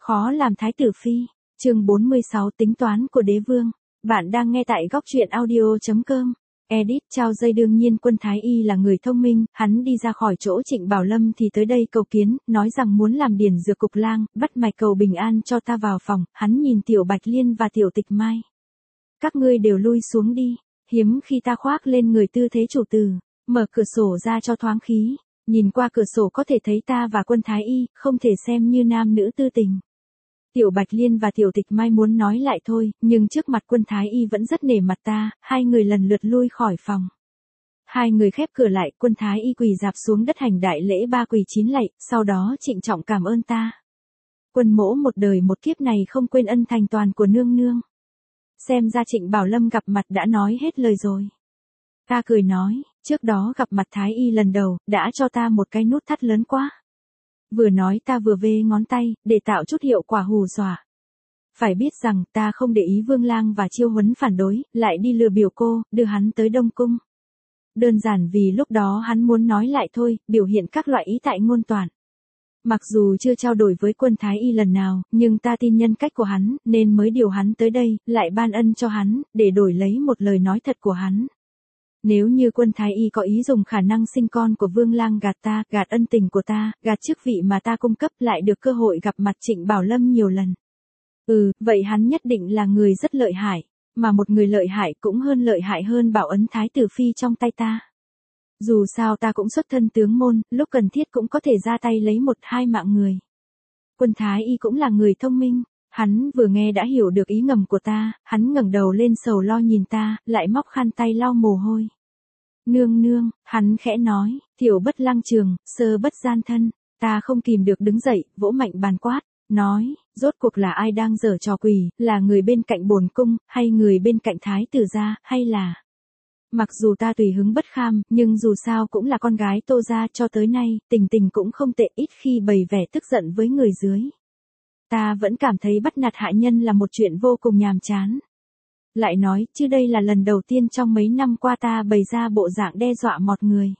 Khó làm thái tử phi. Chương 46 tính toán của đế vương. Bạn đang nghe tại góc truyện audio.com. Edit trao dây. Đương nhiên Quân Thái Y là người thông minh, hắn đi ra khỏi chỗ Trịnh Bảo Lâm thì tới đây cầu kiến, nói rằng muốn làm điển dược cục lang, bắt mạch cầu bình an cho ta vào phòng. Hắn nhìn Tiểu Bạch Liên và Tiểu Tịch Mai. Các ngươi đều lui xuống đi, hiếm khi ta khoác lên người tư thế chủ tử, mở cửa sổ ra cho thoáng khí. Nhìn qua cửa sổ có thể thấy ta và Quân Thái Y, không thể xem như nam nữ tư tình. Tiểu Bạch Liên và Tiểu Tịch Mai muốn nói lại thôi, nhưng trước mặt Quân Thái Y vẫn rất nể mặt ta, hai người lần lượt lui khỏi phòng. Hai người khép cửa lại, Quân Thái Y quỳ rạp xuống đất hành đại lễ 3 quỳ 9 lạy, sau đó trịnh trọng cảm ơn ta. Quân mỗ một đời một kiếp này không quên ân thành toàn của nương nương. Xem ra Trịnh Bảo Lâm gặp mặt đã nói hết lời rồi. Ta cười nói, trước đó gặp mặt Thái Y lần đầu, đã cho ta một cái nút thắt lớn quá. Vừa nói ta vừa vê ngón tay, để tạo chút hiệu quả hù dọa. Phải biết rằng ta không để ý Vương Lang và Chiêu Huấn phản đối, lại đi lừa biểu cô, đưa hắn tới Đông Cung. Đơn giản vì lúc đó hắn muốn nói lại thôi, biểu hiện các loại ý tại ngôn toản. Mặc dù chưa trao đổi với Quân Thái Y lần nào, nhưng ta tin nhân cách của hắn, nên mới điều hắn tới đây, lại ban ân cho hắn, để đổi lấy một lời nói thật của hắn. Nếu như Quân Thái Y có ý dùng khả năng sinh con của Vương Lang gạt ta, gạt ân tình của ta, gạt chức vị mà ta cung cấp, lại được cơ hội gặp mặt Trịnh Bảo Lâm nhiều lần. Vậy hắn nhất định là người rất lợi hại, mà một người lợi hại cũng hơn lợi hại hơn bảo ấn thái tử phi trong tay ta. Dù sao ta cũng xuất thân tướng môn, lúc cần thiết cũng có thể ra tay lấy 1-2 mạng người. Quân Thái Y cũng là người thông minh. Hắn vừa nghe đã hiểu được ý ngầm của ta, hắn ngẩng đầu lên sầu lo nhìn ta, lại móc khăn tay lau mồ hôi. Nương nương, hắn khẽ nói, tiểu bất lăng trường, sơ bất gian thân. Ta không kìm được đứng dậy, vỗ mạnh bàn quát, nói, rốt cuộc là ai đang giở trò quỷ, là người bên cạnh bổn cung, hay người bên cạnh thái tử gia, hay là... Mặc dù ta tùy hứng bất kham, nhưng dù sao cũng là con gái Tô gia, cho tới nay, tình tình cũng không tệ, ít khi bày vẻ tức giận với người dưới. Ta vẫn cảm thấy bắt nạt hạ nhân là một chuyện vô cùng nhàm chán. Lại nói, chứ đây là lần đầu tiên trong mấy năm qua ta bày ra bộ dạng đe dọa một người.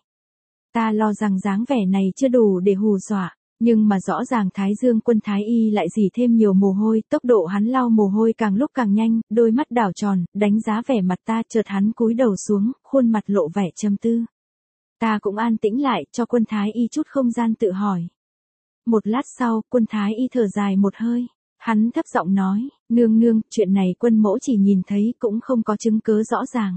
Ta lo rằng dáng vẻ này chưa đủ để hù dọa, nhưng mà rõ ràng Thái Dương Quân Thái Y lại rỉ thêm nhiều mồ hôi, tốc độ hắn lau mồ hôi càng lúc càng nhanh, đôi mắt đảo tròn, đánh giá vẻ mặt ta, chợt hắn cúi đầu xuống, khuôn mặt lộ vẻ trầm tư. Ta cũng an tĩnh lại, cho Quân Thái Y chút không gian tự hỏi. Một lát sau, Quân Thái Y thở dài một hơi. Hắn thấp giọng nói, nương nương, chuyện này quân mỗ chỉ nhìn thấy cũng không có chứng cớ rõ ràng.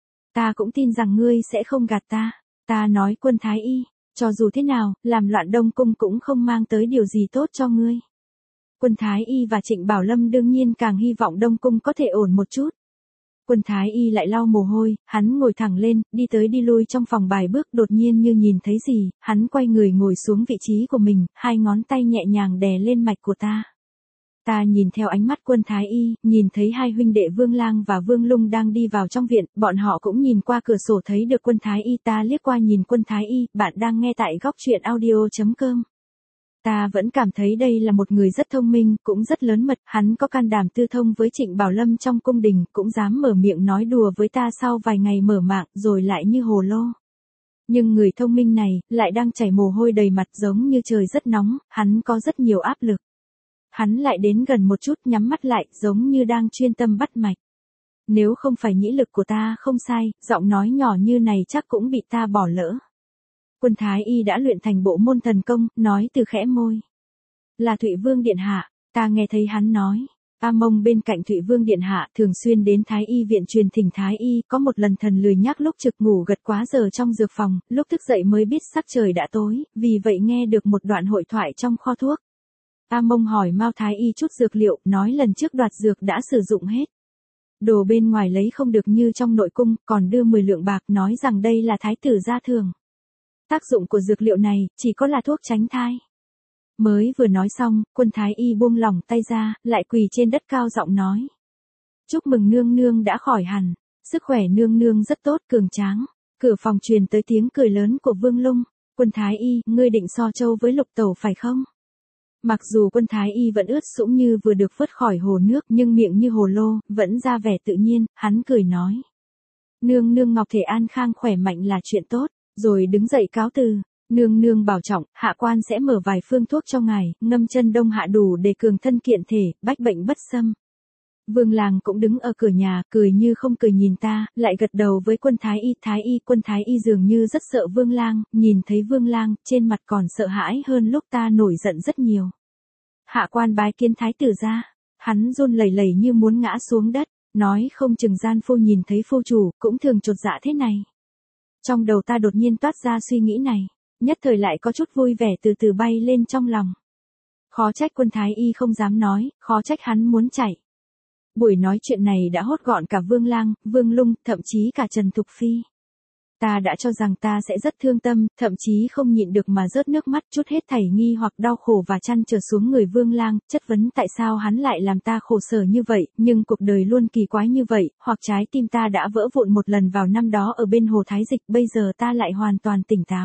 Ta cũng tin rằng ngươi sẽ không gạt ta. Ta nói Quân Thái Y, cho dù thế nào, làm loạn Đông Cung cũng không mang tới điều gì tốt cho ngươi. Quân Thái Y và Trịnh Bảo Lâm đương nhiên càng hy vọng Đông Cung có thể ổn một chút. Quân Thái Y lại lau mồ hôi, hắn ngồi thẳng lên, đi tới đi lui trong phòng bài bước, đột nhiên như nhìn thấy gì, hắn quay người ngồi xuống vị trí của mình, hai ngón tay nhẹ nhàng đè lên mạch của ta. Ta nhìn theo ánh mắt Quân Thái Y, nhìn thấy hai huynh đệ Vương Lang và Vương Lung đang đi vào trong viện, bọn họ cũng nhìn qua cửa sổ thấy được Quân Thái Y. Ta liếc qua nhìn Quân Thái Y, bạn đang nghe tại góc truyện audio.com. Ta vẫn cảm thấy đây là một người rất thông minh, cũng rất lớn mật, hắn có can đảm tư thông với Trịnh Bảo Lâm trong cung đình, cũng dám mở miệng nói đùa với ta sau vài ngày mở mạng, rồi lại như hồ lô. Nhưng người thông minh này, lại đang chảy mồ hôi đầy mặt giống như trời rất nóng, hắn có rất nhiều áp lực. Hắn lại đến gần một chút, nhắm mắt lại, giống như đang chuyên tâm bắt mạch. Nếu không phải nhĩ lực của ta không sai, giọng nói nhỏ như này chắc cũng bị ta bỏ lỡ. Quân Thái Y đã luyện thành bộ môn thần công, nói từ khẽ môi. Là Thụy Vương Điện Hạ, ta nghe thấy hắn nói. A Mông bên cạnh Thụy Vương Điện Hạ thường xuyên đến Thái Y viện truyền thỉnh Thái Y, có một lần thần lười nhác lúc trực ngủ gật quá giờ trong dược phòng, lúc thức dậy mới biết sắc trời đã tối, vì vậy nghe được một đoạn hội thoại trong kho thuốc. A Mông hỏi Mao Thái Y chút dược liệu, nói lần trước đoạt dược đã sử dụng hết. Đồ bên ngoài lấy không được như trong nội cung, còn đưa 10 lượng bạc, nói rằng đây là thái tử gia thường. Tác dụng của dược liệu này, chỉ có là thuốc tránh thai. Mới vừa nói xong, Quân Thái Y buông lỏng tay ra, lại quỳ trên đất cao giọng nói. Chúc mừng nương nương đã khỏi hẳn, sức khỏe nương nương rất tốt, cường tráng. Cửa phòng truyền tới tiếng cười lớn của Vương Lung. Quân Thái Y, ngươi định so châu với Lục Tẩu phải không? Mặc dù Quân Thái Y vẫn ướt sũng như vừa được vớt khỏi hồ nước, nhưng miệng như hồ lô, vẫn ra vẻ tự nhiên, hắn cười nói. Nương nương Ngọc thể an khang khỏe mạnh là chuyện tốt, rồi đứng dậy cáo từ. Nương nương bảo trọng, hạ quan sẽ mở vài phương thuốc cho ngài, ngâm chân đông hạ đủ để cường thân kiện thể, bách bệnh bất xâm. Vương Lang cũng đứng ở cửa nhà, cười như không cười nhìn ta, lại gật đầu với quân thái y, quân thái y dường như rất sợ Vương Lang, nhìn thấy Vương Lang, trên mặt còn sợ hãi hơn lúc ta nổi giận rất nhiều. Hạ quan bái kiến thái tử gia, hắn run lẩy lẩy như muốn ngã xuống đất, nói không chừng gian phu nhìn thấy phu chủ, cũng thường chột dạ thế này. Trong đầu ta đột nhiên toát ra suy nghĩ này, nhất thời lại có chút vui vẻ từ từ bay lên trong lòng. Khó trách quân thái y không dám nói, khó trách hắn muốn chạy. Buổi nói chuyện này đã hốt gọn cả Vương Lang, Vương Lung, thậm chí cả Trần Thục Phi. Ta đã cho rằng ta sẽ rất thương tâm, thậm chí không nhịn được mà rớt nước mắt, chút hết thảy nghi hoặc đau khổ và trăn trở xuống người Vương Lang, chất vấn tại sao hắn lại làm ta khổ sở như vậy, nhưng cuộc đời luôn kỳ quái như vậy, hoặc trái tim ta đã vỡ vụn một lần vào năm đó ở bên hồ Thái Dịch, bây giờ ta lại hoàn toàn tỉnh táo.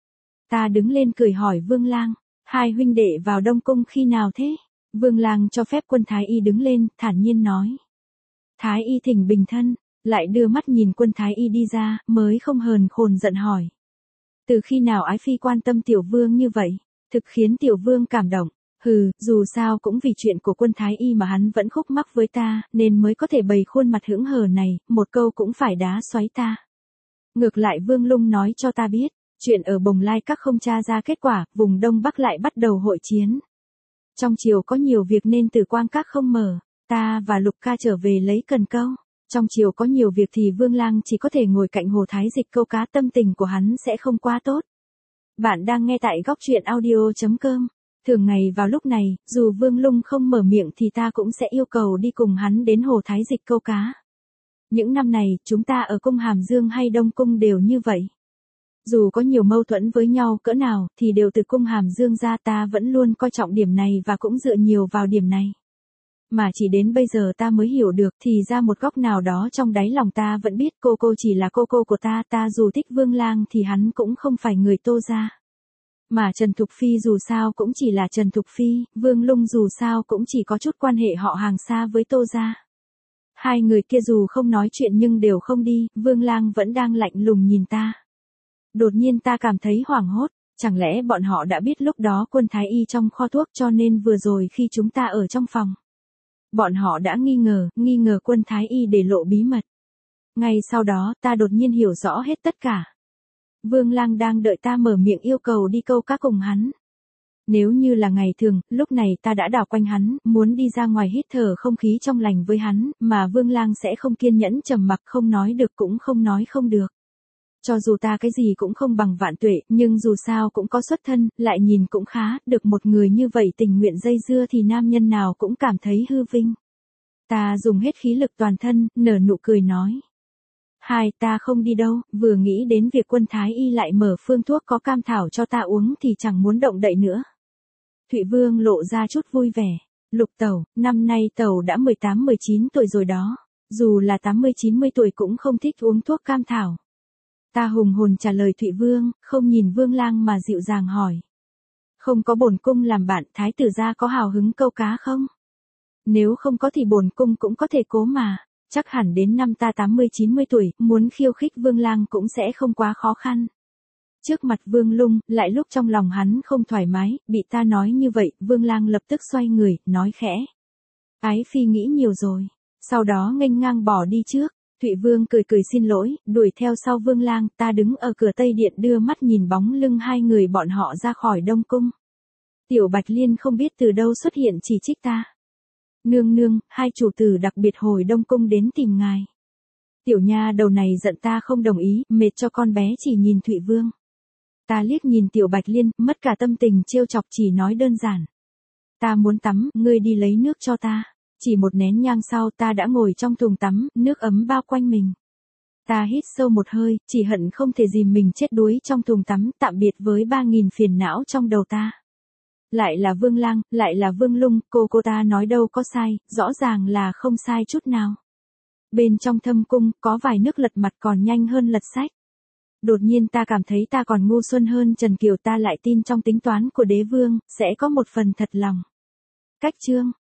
Ta đứng lên cười hỏi Vương Lang, hai huynh đệ vào Đông Cung khi nào thế? Vương Lang cho phép quân Thái Y đứng lên, thản nhiên nói. Thái Y thỉnh bình thân, lại đưa mắt nhìn quân Thái Y đi ra, mới không hờn khồn giận hỏi. Từ khi nào ái phi quan tâm tiểu vương như vậy, thực khiến tiểu vương cảm động. Hừ, dù sao cũng vì chuyện của quân Thái Y mà hắn vẫn khúc mắc với ta, nên mới có thể bày khuôn mặt hững hờ này, một câu cũng phải đá xoáy ta. Ngược lại Vương Lung nói cho ta biết, chuyện ở Bồng Lai Các không tra ra kết quả, vùng Đông Bắc lại bắt đầu hội chiến. Trong triều có nhiều việc nên Tử Quang Các không mở, ta và Lục Ca trở về lấy cần câu. Trong triều có nhiều việc thì Vương Lang chỉ có thể ngồi cạnh hồ Thái Dịch câu cá, tâm tình của hắn sẽ không quá tốt. Bạn đang nghe tại góc truyện audio.com. Thường ngày vào lúc này, dù Vương Lung không mở miệng thì ta cũng sẽ yêu cầu đi cùng hắn đến hồ Thái Dịch câu cá. Những năm này, chúng ta ở cung Hàm Dương hay Đông Cung đều như vậy. Dù có nhiều mâu thuẫn với nhau cỡ nào, thì đều từ cung Hàm Dương ra, ta vẫn luôn coi trọng điểm này và cũng dựa nhiều vào điểm này. Mà chỉ đến bây giờ ta mới hiểu được, thì ra một góc nào đó trong đáy lòng ta vẫn biết cô chỉ là cô của ta dù thích Vương Lang thì hắn cũng không phải người Tô gia. Mà Trần Thục Phi dù sao cũng chỉ là Trần Thục Phi, Vương Lung dù sao cũng chỉ có chút quan hệ họ hàng xa với Tô gia. Hai người kia dù không nói chuyện nhưng đều không đi, Vương Lang vẫn đang lạnh lùng nhìn ta. Đột nhiên ta cảm thấy hoảng hốt, chẳng lẽ bọn họ đã biết lúc đó quân Thái Y trong kho thuốc cho nên vừa rồi khi chúng ta ở trong phòng. Bọn họ đã nghi ngờ quân Thái Y để lộ bí mật. Ngay sau đó ta đột nhiên hiểu rõ hết tất cả. Vương Lang đang đợi ta mở miệng yêu cầu đi câu cá cùng hắn. Nếu như là ngày thường, lúc này ta đã đảo quanh hắn, muốn đi ra ngoài hít thở không khí trong lành với hắn, mà Vương Lang sẽ không kiên nhẫn trầm mặc, không nói được cũng không nói không được. Cho dù ta cái gì cũng không bằng Vạn Tuệ, nhưng dù sao cũng có xuất thân, lại nhìn cũng khá, được một người như vậy tình nguyện dây dưa thì nam nhân nào cũng cảm thấy hư vinh. Ta dùng hết khí lực toàn thân, nở nụ cười nói. Ta không đi đâu, vừa nghĩ đến việc quân Thái Y lại mở phương thuốc có cam thảo cho ta uống thì chẳng muốn động đậy nữa. Thụy Vương lộ ra chút vui vẻ. Lục tẩu, năm nay tẩu đã 18-19 tuổi rồi đó. Dù là 80-90 tuổi cũng không thích uống thuốc cam thảo. Ta hùng hồn trả lời Thụy Vương, không nhìn Vương Lang mà dịu dàng hỏi. Không có bổn cung làm bạn, thái tử gia có hào hứng câu cá không? Nếu không có thì bổn cung cũng có thể cố mà. Chắc hẳn đến năm ta 80-90 tuổi, muốn khiêu khích Vương Lang cũng sẽ không quá khó khăn. Trước mặt Vương Lung, lại lúc trong lòng hắn không thoải mái, bị ta nói như vậy, Vương Lang lập tức xoay người, nói khẽ. Ái phi nghĩ nhiều rồi. Sau đó nghênh ngang bỏ đi trước. Thụy Vương cười xin lỗi, đuổi theo sau Vương Lang, ta đứng ở cửa Tây Điện đưa mắt nhìn bóng lưng hai người bọn họ ra khỏi Đông Cung. Tiểu Bạch Liên không biết từ đâu xuất hiện chỉ trích ta. Nương nương, hai chủ tử đặc biệt hồi Đông Cung đến tìm ngài. Tiểu nha đầu này giận ta không đồng ý, mệt cho con bé chỉ nhìn Thụy Vương. Ta liếc nhìn Tiểu Bạch Liên, mất cả tâm tình trêu chọc, chỉ nói đơn giản. Ta muốn tắm, ngươi đi lấy nước cho ta. Chỉ một nén nhang sau ta đã ngồi trong thùng tắm, nước ấm bao quanh mình. Ta hít sâu một hơi, chỉ hận không thể dìm mình chết đuối trong thùng tắm, tạm biệt với 3000 phiền não trong đầu ta. Lại là Vương Lang, lại là Vương Lung, cô ta nói đâu có sai, rõ ràng là không sai chút nào. Bên trong thâm cung, có vài nước lật mặt còn nhanh hơn lật sách. Đột nhiên ta cảm thấy ta còn ngu xuân hơn Trần Kiều, ta lại tin trong tính toán của đế vương, sẽ có một phần thật lòng. Cách chương